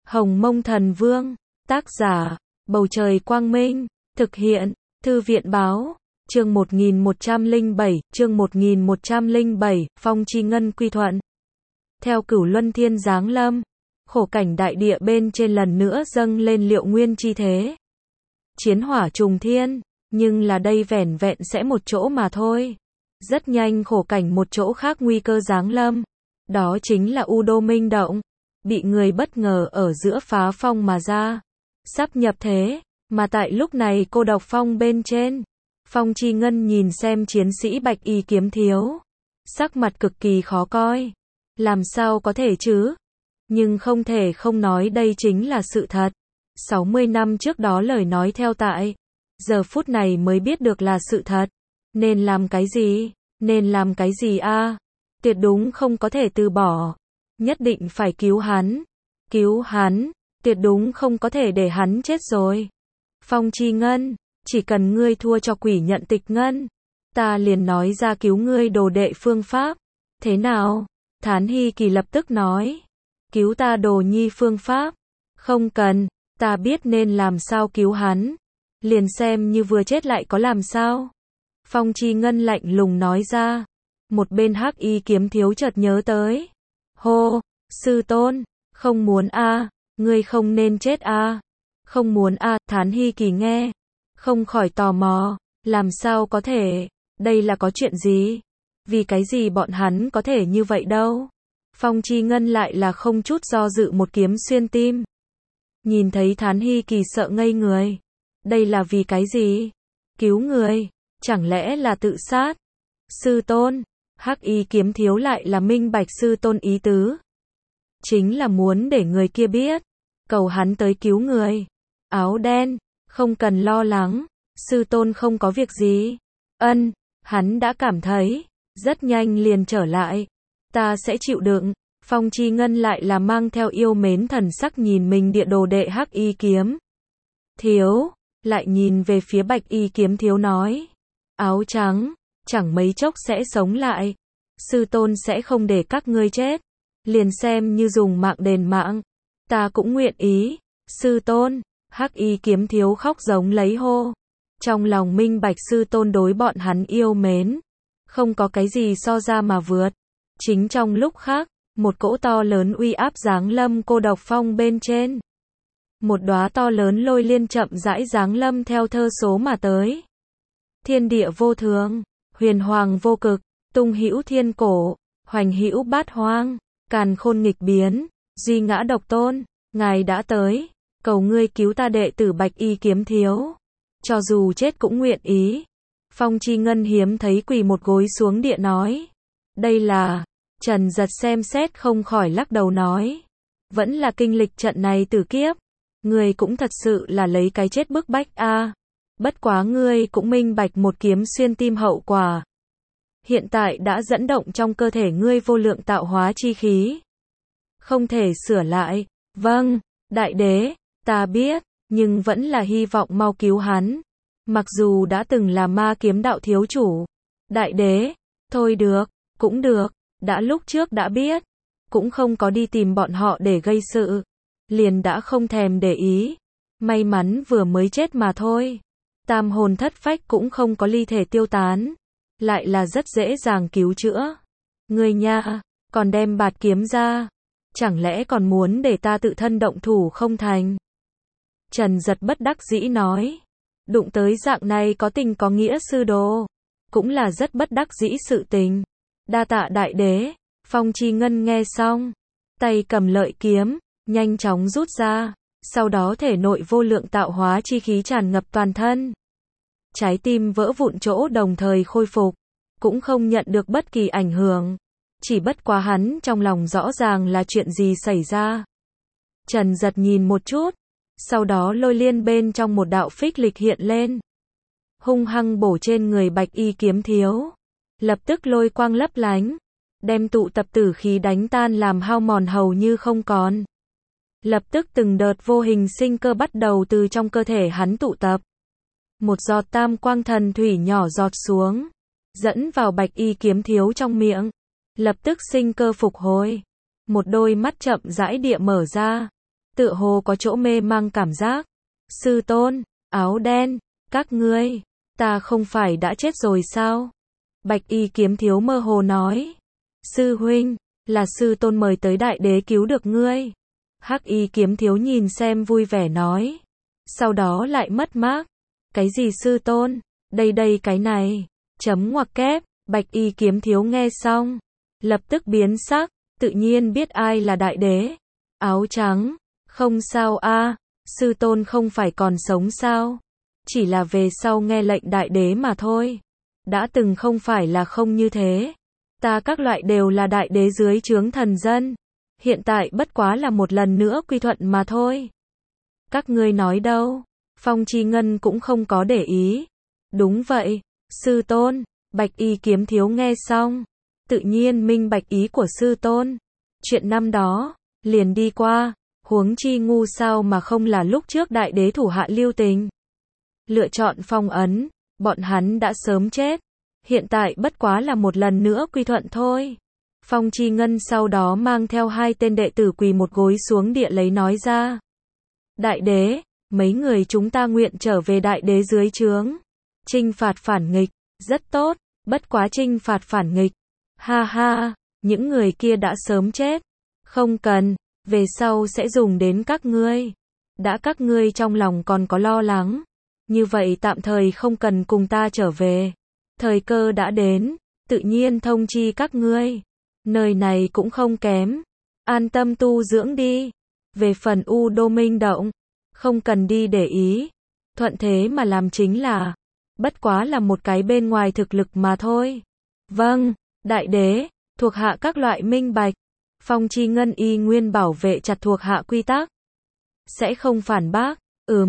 Hồng Mông Thần Vương, tác giả, Bầu Trời Quang Minh, thực hiện, Thư viện Báo, chương 1107, Phong Chi Ngân quy thuận. Theo Cửu Luân Thiên giáng lâm, khổ cảnh đại địa bên trên lần nữa dâng lên liệu nguyên chi thế. Chiến hỏa trùng thiên, nhưng là đây vẻn vẹn sẽ một chỗ mà thôi. Rất nhanh khổ cảnh một chỗ khác nguy cơ giáng lâm. Đó chính là U Đô Minh Động. Bị người bất ngờ ở giữa phá phong mà ra. Sắp nhập thế, mà tại lúc này cô độc phong bên trên. Phong Chi Ngân nhìn xem chiến sĩ bạch y kiếm thiếu. Sắc mặt cực kỳ khó coi. Làm sao có thể chứ? Nhưng không thể không nói đây chính là sự thật. 60 năm trước đó lời nói theo tại. Giờ phút này mới biết được là sự thật. Nên làm cái gì? Nên làm cái gì a? Tuyệt đúng không có thể từ bỏ. Nhất định phải cứu hắn. Cứu hắn. Tuyệt đúng không có thể để hắn chết rồi. Phong Chi Ngân, chỉ cần ngươi thua cho quỷ nhận tịch ngân, ta liền nói ra cứu ngươi đồ đệ phương pháp. Thế nào? Thán Hy Kỳ lập tức nói. Cứu ta đồ nhi phương pháp. Không cần, ta biết nên làm sao cứu hắn. Liền xem như vừa chết lại có làm sao. Phong Chi Ngân lạnh lùng nói ra. Một bên hắc y kiếm thiếu chợt nhớ tới. Hô, sư tôn, không muốn a, ngươi không nên chết a. Không muốn a, Thán Hy Kỳ nghe, không khỏi tò mò, làm sao có thể, đây là có chuyện gì? Vì cái gì bọn hắn có thể như vậy đâu? Phong Chi Ngân lại là không chút do dự một kiếm xuyên tim. Nhìn thấy Thán Hy Kỳ sợ ngây người. Đây là vì cái gì? Cứu người, chẳng lẽ là tự sát? Sư tôn, hắc y kiếm thiếu lại là minh bạch sư tôn ý tứ. Chính là muốn để người kia biết, cầu hắn tới cứu người. Áo đen, không cần lo lắng, sư tôn không có việc gì. Ân, hắn đã cảm thấy, rất nhanh liền trở lại. Ta sẽ chịu đựng. Phong Chi Ngân lại là mang theo yêu mến thần sắc nhìn mình địa đồ đệ hắc y kiếm thiếu, lại nhìn về phía bạch y kiếm thiếu nói. Áo trắng, chẳng mấy chốc sẽ sống lại. Sư tôn sẽ không để các ngươi chết. Liền xem như dùng mạng đền mạng. Ta cũng nguyện ý. Sư tôn, hắc y kiếm thiếu khóc giống lấy hô. Trong lòng minh bạch sư tôn đối bọn hắn yêu mến. Không có cái gì so ra mà vượt. Chính trong lúc khác, một cỗ to lớn uy áp giáng lâm cô độc phong bên trên. Một đóa to lớn lôi liên chậm rãi giáng lâm theo thơ số mà tới. Thiên địa vô thường, huyền hoàng vô cực, tung hữu thiên cổ, hoành hữu bát hoang, càn khôn nghịch biến, duy ngã độc tôn, ngài đã tới, cầu ngươi cứu ta đệ tử bạch y kiếm thiếu. Cho dù chết cũng nguyện ý. Phong Chi Ngân hiếm thấy quỳ một gối xuống địa nói. Đây là, Trần Giật xem xét không khỏi lắc đầu nói. Vẫn là kinh lịch trận này tử kiếp. Ngươi cũng thật sự là lấy cái chết bức bách a. Bất quá ngươi cũng minh bạch một kiếm xuyên tim hậu quả. Hiện tại đã dẫn động trong cơ thể ngươi vô lượng tạo hóa chi khí. Không thể sửa lại. Vâng, đại đế, ta biết, nhưng vẫn là hy vọng mau cứu hắn. Mặc dù đã từng là ma kiếm đạo thiếu chủ. Đại đế, thôi được, cũng được, đã lúc trước đã biết. Cũng không có đi tìm bọn họ để gây sự. Liền đã không thèm để ý. May mắn vừa mới chết mà thôi. Tam hồn thất phách cũng không có ly thể tiêu tán. Lại là rất dễ dàng cứu chữa. Ngươi nha, còn đem bạt kiếm ra. Chẳng lẽ còn muốn để ta tự thân động thủ không thành? Trần Giật bất đắc dĩ nói. Đụng tới dạng này có tình có nghĩa sư đồ. Cũng là rất bất đắc dĩ sự tình. Đa tạ đại đế. Phong Chi Ngân nghe xong. Tay cầm lợi kiếm, nhanh chóng rút ra. Sau đó thể nội vô lượng tạo hóa chi khí tràn ngập toàn thân. Trái tim vỡ vụn chỗ đồng thời khôi phục. Cũng không nhận được bất kỳ ảnh hưởng. Chỉ bất quá hắn trong lòng rõ ràng là chuyện gì xảy ra. Trần Giật nhìn một chút. Sau đó lôi liên bên trong một đạo phích lịch hiện lên. Hung hăng bổ trên người bạch y kiếm thiếu. Lập tức lôi quang lấp lánh. Đem tụ tập tử khí đánh tan làm hao mòn hầu như không còn. Lập tức từng đợt vô hình sinh cơ bắt đầu từ trong cơ thể hắn tụ tập. Một giọt tam quang thần thủy nhỏ giọt xuống. Dẫn vào bạch y kiếm thiếu trong miệng. Lập tức sinh cơ phục hồi. Một đôi mắt chậm rãi địa mở ra. tựa hồ có chỗ mê mang cảm giác. Sư tôn, áo đen, các ngươi, ta không phải đã chết rồi sao? Bạch y kiếm thiếu mơ hồ nói. Sư huynh, là sư tôn mời tới đại đế cứu được ngươi. Hắc y kiếm thiếu nhìn xem vui vẻ nói. Sau đó lại mất mát. Cái gì sư tôn? Đây cái này. Chấm ngoặc kép. Bạch y kiếm thiếu nghe xong, lập tức biến sắc, tự nhiên biết ai là đại đế. Áo trắng, không sao a, sư tôn không phải còn sống sao? Chỉ là về sau nghe lệnh đại đế mà thôi. Đã từng không phải là không như thế. Ta các loại đều là đại đế dưới trướng thần dân. Hiện tại bất quá là một lần nữa quy thuận mà thôi. Các ngươi nói đâu? Phong Chi Ngân cũng không có để ý. Đúng vậy, sư tôn. Bạch y kiếm thiếu nghe xong, tự nhiên minh bạch ý của sư tôn. Chuyện năm đó, liền đi qua, huống chi ngu sao mà không là lúc trước đại đế thủ hạ lưu tình. Lựa chọn phong ấn, bọn hắn đã sớm chết. Hiện tại bất quá là một lần nữa quy thuận thôi. Phong Chi Ngân sau đó mang theo 2 tên đệ tử quỳ một gối xuống địa lấy nói ra. Đại đế, mấy người chúng ta nguyện trở về đại đế dưới trướng. Chinh phạt phản nghịch. Rất tốt, bất quá chinh phạt phản nghịch. Ha ha, những người kia đã sớm chết. Không cần, về sau sẽ dùng đến các ngươi. Đã các ngươi trong lòng còn có lo lắng. Như vậy tạm thời không cần cùng ta trở về. Thời cơ đã đến, tự nhiên thông chi các ngươi. Nơi này cũng không kém. An tâm tu dưỡng đi. Về phần U Đô Minh Động, không cần đi để ý. Thuận thế mà làm chính là. Bất quá là một cái bên ngoài thực lực mà thôi. Vâng, đại đế, thuộc hạ các loại minh bạch. Phong Chi Ngân y nguyên bảo vệ chặt thuộc hạ quy tắc. Sẽ không phản bác.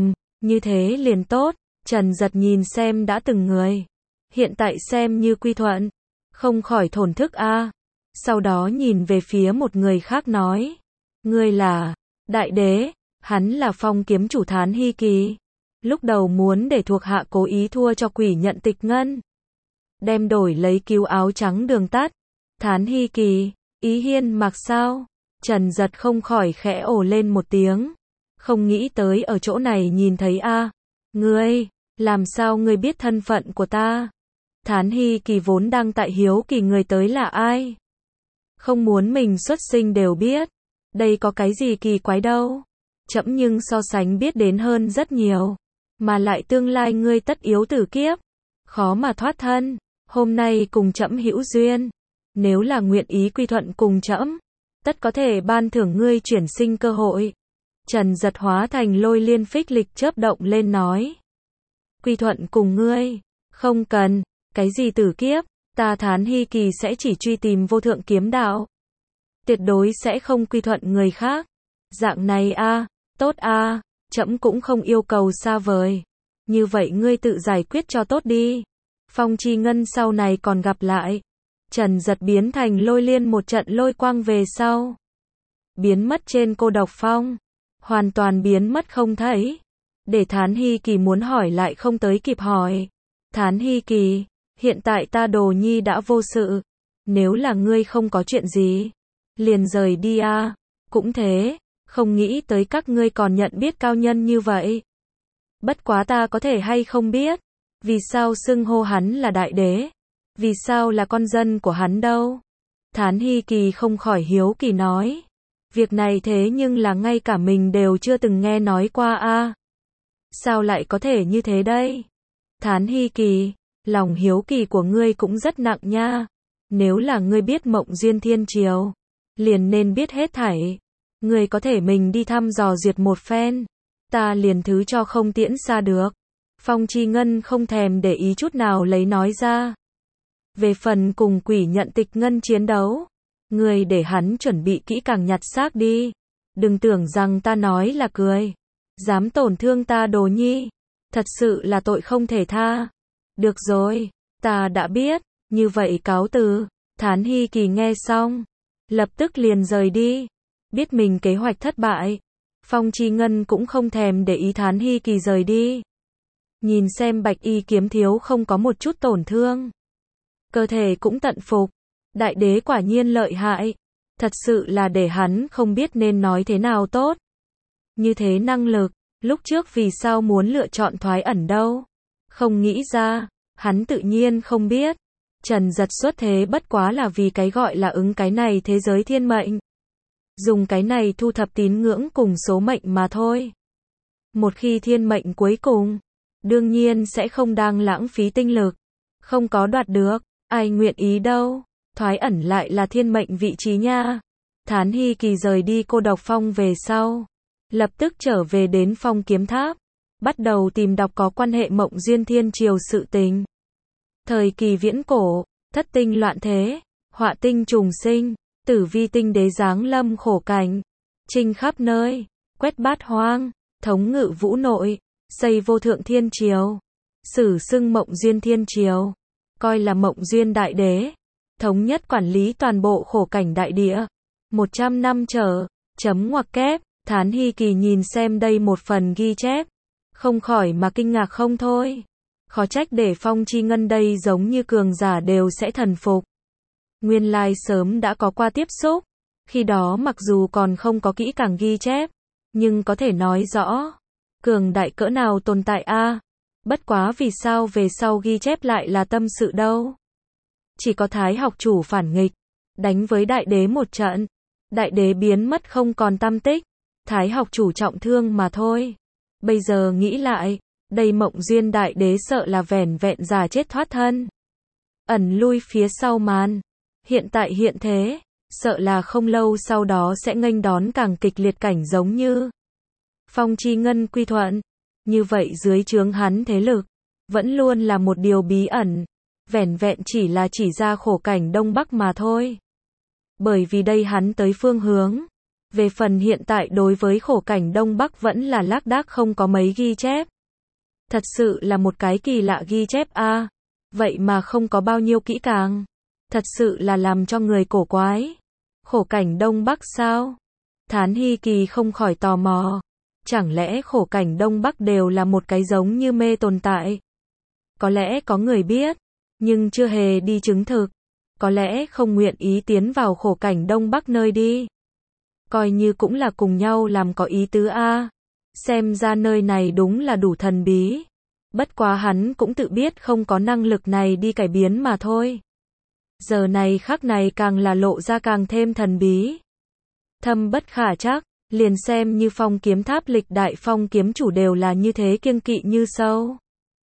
Như thế liền tốt. Trần Giật nhìn xem đã từng người. Hiện tại xem như quy thuận. Không khỏi thổn thức a. Sau đó nhìn về phía một người khác nói. Ngươi là đại đế. Hắn là Phong kiếm chủ Thán Hy Kỳ. Lúc đầu muốn để thuộc hạ cố ý thua cho Quỷ Nhận Tịch Ngân. Đem đổi lấy cứu áo trắng đường tắt. Thán Hy Kỳ, ý hiên mặc sao? Trần Giật không khỏi khẽ ồ lên một tiếng. Không nghĩ tới ở chỗ này nhìn thấy a. Ngươi, làm sao ngươi biết thân phận của ta? Thán Hy Kỳ vốn đang tại hiếu kỳ người tới là ai. Không muốn mình xuất sinh đều biết. Đây có cái gì kỳ quái đâu. Trẫm nhưng so sánh biết đến hơn rất nhiều. Mà lại tương lai ngươi tất yếu tử kiếp. Khó mà thoát thân. Hôm nay cùng trẫm hữu duyên. Nếu là nguyện ý quy thuận cùng trẫm, tất có thể ban thưởng ngươi chuyển sinh cơ hội. Trần Giật hóa thành lôi liên phích lịch chớp động lên nói. Quy thuận cùng ngươi. Không cần. Cái gì tử kiếp. Ta Thán Hy Kỳ sẽ chỉ truy tìm vô thượng kiếm đạo. Tuyệt đối sẽ không quy thuận người khác. Dạng này a, tốt a, trẫm cũng không yêu cầu xa vời. Như vậy ngươi tự giải quyết cho tốt đi. Phong Chi Ngân sau này còn gặp lại. Trần Giật biến thành lôi liên một trận lôi quang về sau. Biến mất trên cô độc phong. Hoàn toàn biến mất không thấy. Để Thán Hy Kỳ muốn hỏi lại không tới kịp hỏi. Thán Hy Kỳ, hiện tại ta Đồ Nhi đã vô sự. Nếu là ngươi không có chuyện gì, liền rời đi a. Cũng thế, không nghĩ tới các ngươi còn nhận biết cao nhân như vậy. Bất quá ta có thể hay không biết. Vì sao xưng hô hắn là đại đế? Vì sao là con dân của hắn đâu? Thán Hy Kỳ không khỏi hiếu kỳ nói. Việc này thế nhưng là ngay cả mình đều chưa từng nghe nói qua a. Sao lại có thể như thế đây? Thán Hy Kỳ, lòng hiếu kỳ của ngươi cũng rất nặng nha. Nếu là ngươi biết Mộng Duyên Thiên Triều, liền nên biết hết thảy. Ngươi có thể mình đi thăm dò duyệt một phen. Ta liền thứ cho không tiễn xa được. Phong Chi Ngân không thèm để ý chút nào lấy nói ra. Về phần cùng Quỷ Nhận Tịch Ngân chiến đấu, ngươi để hắn chuẩn bị kỹ càng nhặt xác đi. Đừng tưởng rằng ta nói là cười. Dám tổn thương ta Đồ Nhi, thật sự là tội không thể tha. Được rồi, ta đã biết, như vậy cáo từ. Thán Hy Kỳ nghe xong, lập tức liền rời đi. Biết mình kế hoạch thất bại, Phong Chi Ngân cũng không thèm để ý Thán Hy Kỳ rời đi. Nhìn xem Bạch y kiếm thiếu không có một chút tổn thương. Cơ thể cũng tận phục. Đại đế quả nhiên lợi hại. Thật sự là để hắn không biết nên nói thế nào tốt. Như thế năng lực, lúc trước vì sao muốn lựa chọn thoái ẩn đâu? Không nghĩ ra, hắn tự nhiên không biết. Trần Giật xuất thế bất quá là vì cái gọi là ứng cái này thế giới thiên mệnh. Dùng cái này thu thập tín ngưỡng cùng số mệnh mà thôi. Một khi thiên mệnh cuối cùng, đương nhiên sẽ không đang lãng phí tinh lực. Không có đoạt được, ai nguyện ý đâu. Thoái ẩn lại là thiên mệnh vị trí nha. Thán Hy Kỳ rời đi cô độc phong về sau, lập tức trở về đến Phong Kiếm Tháp, bắt đầu tìm đọc có quan hệ Mộng Duyên Thiên Triều sự tình. Thời kỳ viễn cổ, thất tinh loạn thế, họa tinh trùng sinh, tử vi tinh đế giáng lâm khổ cảnh, chinh khắp nơi, quét bát hoang, thống ngự vũ nội, xây vô thượng thiên triều, sử xưng Mộng Duyên Thiên Triều, coi là Mộng Duyên Đại Đế, thống nhất quản lý toàn bộ khổ cảnh đại địa. 100 năm trở, chấm ngoặc kép, Thán Hy Kỳ nhìn xem đây một phần ghi chép, không khỏi mà kinh ngạc không thôi. Khó trách để Phong Chi Ngân đây giống như cường giả đều sẽ thần phục. Nguyên lai sớm đã có qua tiếp xúc, khi đó mặc dù còn không có kỹ càng ghi chép, nhưng có thể nói rõ, cường đại cỡ nào tồn tại a. Bất quá vì sao về sau ghi chép lại là tâm sự đâu. Chỉ có Thái học chủ phản nghịch, đánh với đại đế một trận, đại đế biến mất không còn tăm tích, Thái học chủ trọng thương mà thôi. Bây giờ nghĩ lại, đây Mộng Duyên Đại Đế sợ là vẻn vẹn giả chết thoát thân, ẩn lui phía sau màn. Hiện tại hiện thế, sợ là không lâu sau đó sẽ nghênh đón càng kịch liệt cảnh giống như Phong Chi Ngân quy thuận. Như vậy dưới trướng hắn thế lực, vẫn luôn là một điều bí ẩn, vẻn vẹn chỉ là chỉ ra khổ cảnh Đông Bắc mà thôi. Bởi vì đây hắn tới phương hướng. Về phần hiện tại đối với khổ cảnh Đông Bắc vẫn là lác đác không có mấy ghi chép. Thật sự là một cái kỳ lạ ghi chép a. Vậy mà không có bao nhiêu kỹ càng. Thật sự là làm cho người cổ quái. Khổ cảnh Đông Bắc sao? Thán Hy Kỳ không khỏi tò mò. Chẳng lẽ khổ cảnh Đông Bắc đều là một cái giống như mê tồn tại? Có lẽ có người biết, nhưng chưa hề đi chứng thực. Có lẽ không nguyện ý tiến vào khổ cảnh Đông Bắc nơi đi. Coi như cũng là cùng nhau làm có ý tứ a. Xem ra nơi này đúng là đủ thần bí. Bất quá hắn cũng tự biết không có năng lực này đi cải biến mà thôi. Giờ này khắc này càng là lộ ra càng thêm thần bí. Thâm bất khả trắc, liền xem như Phong Kiếm Tháp lịch đại phong kiếm chủ đều là như thế kiêng kỵ như sâu.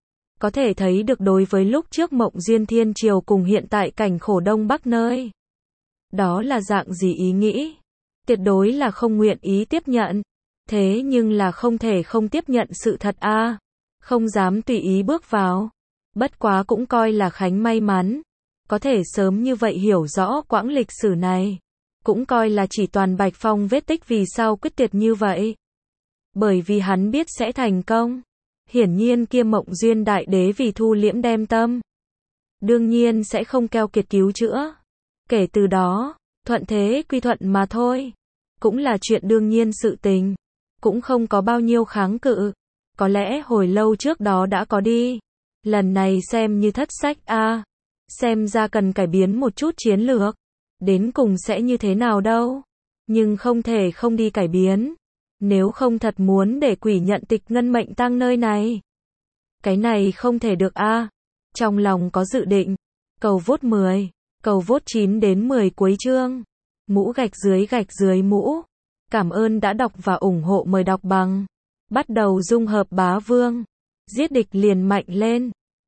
Có thể thấy được đối với lúc trước Mộng Duyên Thiên Triều cùng hiện tại cảnh khổ Đông Bắc nơi. Đó là dạng gì ý nghĩ? Tuyệt đối là không nguyện ý tiếp nhận. Thế nhưng là không thể không tiếp nhận sự thật a. Không dám tùy ý bước vào. Bất quá cũng coi là Khánh may mắn. Có thể sớm như vậy hiểu rõ quãng lịch sử này. Cũng coi là chỉ toàn Bạch Phong vết tích vì sao quyết tuyệt như vậy. Bởi vì hắn biết sẽ thành công. Hiển nhiên kia Mộng Duyên Đại Đế vì thu liễm đem tâm. Đương nhiên sẽ không keo kiệt cứu chữa. Kể từ đó, thuận thế quy thuận mà thôi. Cũng là chuyện đương nhiên sự tình. Cũng không có bao nhiêu kháng cự. Có lẽ hồi lâu trước đó đã có đi. Lần này xem như thất sách a. Xem ra cần cải biến một chút chiến lược. Đến cùng sẽ như thế nào đâu. Nhưng không thể không đi cải biến. Nếu không thật muốn để quỷ nhận tịch ngân mệnh tang nơi này. Cái này không thể được a. Trong lòng có dự định. Cầu vote 10. Cầu vote 9 đến 10 cuối chương. Mũ gạch dưới mũ. Cảm ơn đã đọc và ủng hộ, mời đọc bằng. Bắt đầu dung hợp bá vương. Giết địch liền mạnh lên.